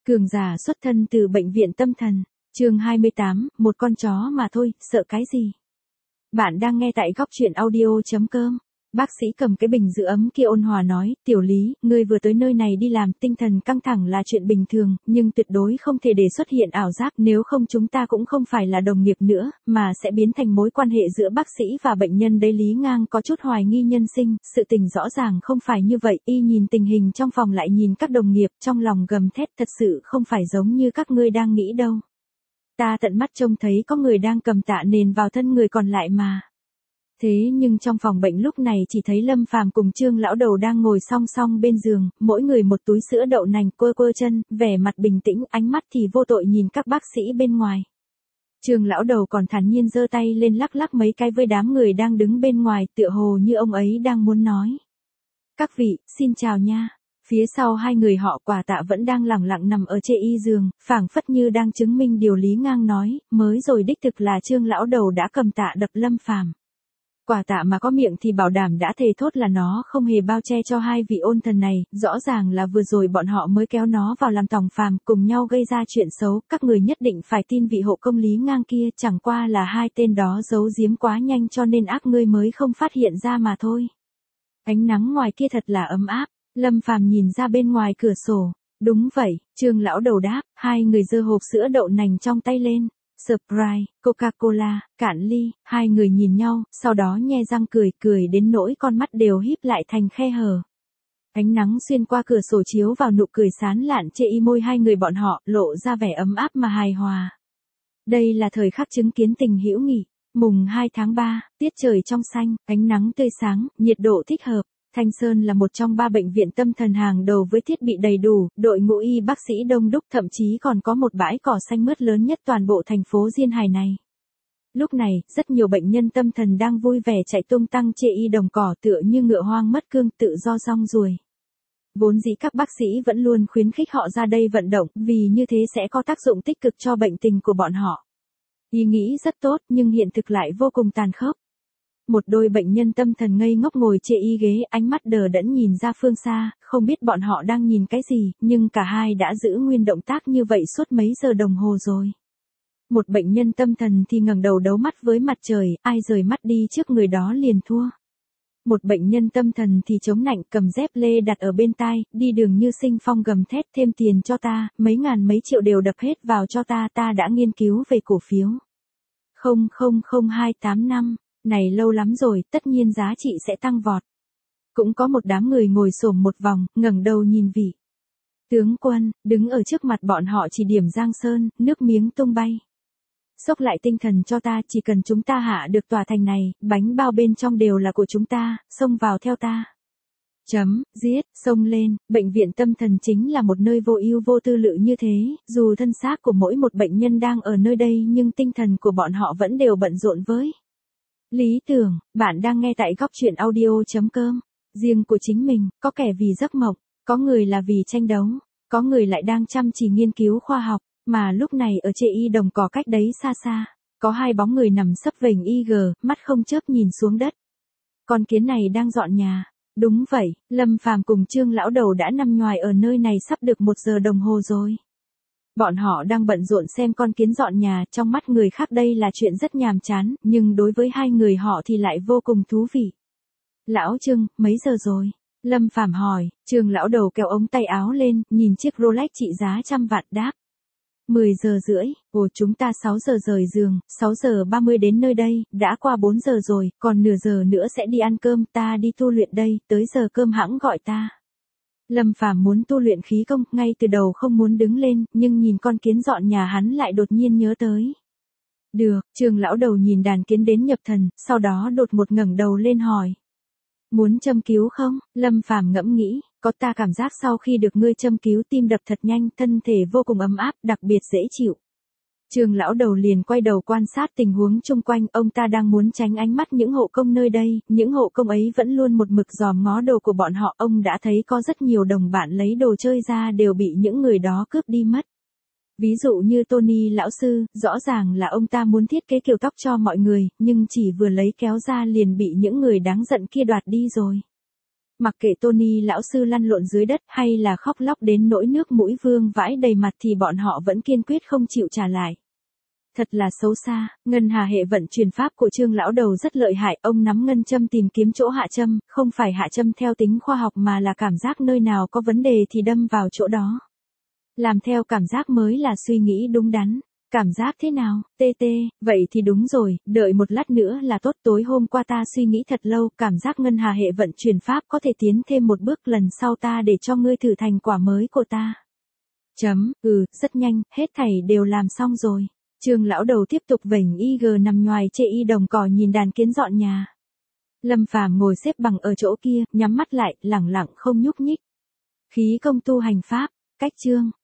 Cường giả xuất thân từ bệnh viện tâm thần, chương 28, một con chó mà thôi, sợ cái gì? Bạn đang nghe tại góc truyện audio.com. Bác sĩ cầm cái bình giữ ấm kia ôn hòa nói, Tiểu Lý, ngươi vừa tới nơi này đi làm, tinh thần căng thẳng là chuyện bình thường, nhưng tuyệt đối không thể để xuất hiện ảo giác, nếu không chúng ta cũng không phải là đồng nghiệp nữa, mà sẽ biến thành mối quan hệ giữa bác sĩ và bệnh nhân đấy. Lý Ngang có chút hoài nghi nhân sinh, sự tình rõ ràng không phải như vậy, y nhìn tình hình trong phòng lại nhìn các đồng nghiệp, trong lòng gầm thét, thật sự không phải giống như các ngươi đang nghĩ đâu. Ta tận mắt trông thấy có người đang cầm tạ nền vào thân người còn lại mà. Thế nhưng trong phòng bệnh lúc này chỉ thấy Lâm Phàm cùng Trương lão đầu đang ngồi song song bên giường, mỗi người một túi sữa đậu nành, quơ quơ chân, vẻ mặt bình tĩnh, ánh mắt thì vô tội nhìn các bác sĩ bên ngoài. Trương lão đầu còn thản nhiên giơ tay lên lắc lắc mấy cái với đám người đang đứng bên ngoài, tựa hồ như ông ấy đang muốn nói. Các vị, xin chào nha. Phía sau hai người họ Quả Tạ vẫn đang lẳng lặng nằm ở trên y giường, phảng phất như đang chứng minh điều Lý Ngang nói, mới rồi đích thực là Trương lão đầu đã cầm tạ đập Lâm Phàm. Quả Tạ mà có miệng thì bảo đảm đã thề thốt là nó không hề bao che cho hai vị ôn thần này, rõ ràng là vừa rồi bọn họ mới kéo nó vào làm tòng phàm, cùng nhau gây ra chuyện xấu, các người nhất định phải tin vị hộ công Lý Ngang kia, chẳng qua là hai tên đó giấu giếm quá nhanh cho nên ác ngươi mới không phát hiện ra mà thôi. Ánh nắng ngoài kia thật là ấm áp, Lâm Phàm nhìn ra bên ngoài cửa sổ. Đúng vậy, Trương lão đầu đáp, hai người giơ hộp sữa đậu nành trong tay lên. Sprite, Coca-Cola, cạn ly, hai người nhìn nhau, sau đó nhe răng cười đến nỗi con mắt đều híp lại thành khe hở. Ánh nắng xuyên qua cửa sổ chiếu vào nụ cười sán lạn trên y môi hai người bọn họ, lộ ra vẻ ấm áp mà hài hòa. Đây là thời khắc chứng kiến tình hữu nghị. Mùng 2 tháng 3, tiết trời trong xanh, ánh nắng tươi sáng, nhiệt độ thích hợp. Thanh Sơn là một trong 3 bệnh viện tâm thần hàng đầu với thiết bị đầy đủ, đội ngũ y bác sĩ đông đúc, thậm chí còn có một bãi cỏ xanh mướt lớn nhất toàn bộ thành phố Diên Hải này. Lúc này, rất nhiều bệnh nhân tâm thần đang vui vẻ chạy tung tăng trên y đồng cỏ tựa như ngựa hoang mất cương, tự do rong ruổi. Vốn dĩ các bác sĩ vẫn luôn khuyến khích họ ra đây vận động, vì như thế sẽ có tác dụng tích cực cho bệnh tình của bọn họ. Ý nghĩ rất tốt nhưng hiện thực lại vô cùng tàn khốc. Một đôi bệnh nhân tâm thần ngây ngốc ngồi trên y ghế, ánh mắt đờ đẫn nhìn ra phương xa, không biết bọn họ đang nhìn cái gì, nhưng cả hai đã giữ nguyên động tác như vậy suốt mấy giờ đồng hồ rồi. Một bệnh nhân tâm thần thì ngẩng đầu đấu mắt với mặt trời, ai rời mắt đi trước người đó liền thua. Một bệnh nhân tâm thần thì chống nạnh cầm dép lê đặt ở bên tai, đi đường như sinh phong gầm thét, thêm tiền cho ta, mấy ngàn mấy triệu đều đập hết vào cho ta, ta đã nghiên cứu về cổ phiếu. 000285, này lâu lắm rồi, tất nhiên giá trị sẽ tăng vọt. Cũng có một đám người ngồi xổm một vòng, ngẩng đầu nhìn vị tướng quân, đứng ở trước mặt bọn họ chỉ điểm Giang Sơn, nước miếng tung bay. Xốc lại tinh thần cho ta, chỉ cần chúng ta hạ được tòa thành này, bánh bao bên trong đều là của chúng ta, xông vào theo ta. Giết, xông lên, bệnh viện tâm thần chính là một nơi vô ưu vô tư lự như thế, dù thân xác của mỗi một bệnh nhân đang ở nơi đây nhưng tinh thần của bọn họ vẫn đều bận rộn với lý tưởng. Bạn đang nghe tại góc truyện audio.com. Riêng của chính mình, có kẻ vì giấc mộng, có người là vì tranh đấu, có người lại đang chăm chỉ nghiên cứu khoa học, mà lúc này ở trên y đồng cỏ cách đấy xa xa, có hai bóng người nằm sấp vềnh IG, mắt không chớp nhìn xuống đất. Con kiến này đang dọn nhà. Đúng vậy, Lâm Phàm cùng Trương lão đầu đã nằm nhoài ở nơi này sắp được 1 giờ đồng hồ rồi. Bọn họ đang bận rộn xem con kiến dọn nhà, trong mắt người khác đây là chuyện rất nhàm chán, nhưng đối với hai người họ thì lại vô cùng thú vị. Lão Trương, mấy giờ rồi? Lâm Phàm hỏi. Trương lão đầu kéo ống tay áo lên, nhìn chiếc Rolex trị giá trăm vạn, đáp. 10 giờ rưỡi, chúng ta 6 giờ rời giường, 6 giờ 30 đến nơi đây, đã qua 4 giờ rồi, còn nửa giờ nữa sẽ đi ăn cơm, ta đi tu luyện đây, tới giờ cơm hãng gọi ta. Lâm Phàm muốn tu luyện khí công, ngay từ đầu không muốn đứng lên, nhưng nhìn con kiến dọn nhà hắn lại đột nhiên nhớ tới. Được, Trương lão đầu nhìn đàn kiến đến nhập thần, sau đó đột một ngẩng đầu lên hỏi. Muốn châm cứu không? Lâm Phàm ngẫm nghĩ, có, ta cảm giác sau khi được ngươi châm cứu tim đập thật nhanh, thân thể vô cùng ấm áp, đặc biệt dễ chịu. Trương lão đầu liền quay đầu quan sát tình huống chung quanh, ông ta đang muốn tránh ánh mắt những hộ công nơi đây, những hộ công ấy vẫn luôn một mực dòm ngó đồ của bọn họ, ông đã thấy có rất nhiều đồng bạn lấy đồ chơi ra đều bị những người đó cướp đi mất. Ví dụ như Tony lão sư, rõ ràng là ông ta muốn thiết kế kiểu tóc cho mọi người, nhưng chỉ vừa lấy kéo ra liền bị những người đáng giận kia đoạt đi rồi. Mặc kệ Tony lão sư lăn lộn dưới đất hay là khóc lóc đến nỗi nước mũi vương vãi đầy mặt thì bọn họ vẫn kiên quyết không chịu trả lại. Thật là xấu xa, ngân hà hệ vận chuyển pháp của Trương lão đầu rất lợi hại, ông nắm ngân châm tìm kiếm chỗ hạ châm, không phải hạ châm theo tính khoa học mà là cảm giác nơi nào có vấn đề thì đâm vào chỗ đó. Làm theo cảm giác mới là suy nghĩ đúng đắn. Cảm giác thế nào, TT, vậy thì đúng rồi, đợi một lát nữa là tốt. Tối hôm qua ta suy nghĩ thật lâu, cảm giác ngân hà hệ vận chuyển pháp có thể tiến thêm một bước, lần sau ta để cho ngươi thử thành quả mới của ta. Rất nhanh, hết thảy đều làm xong rồi. Trương lão đầu tiếp tục vểnh IG nằm nhoài chê y đồng cỏ nhìn đàn kiến dọn nhà. Lâm Phàm ngồi xếp bằng ở chỗ kia, nhắm mắt lại, lẳng lặng không nhúc nhích. Khí công tu hành pháp, cách chương.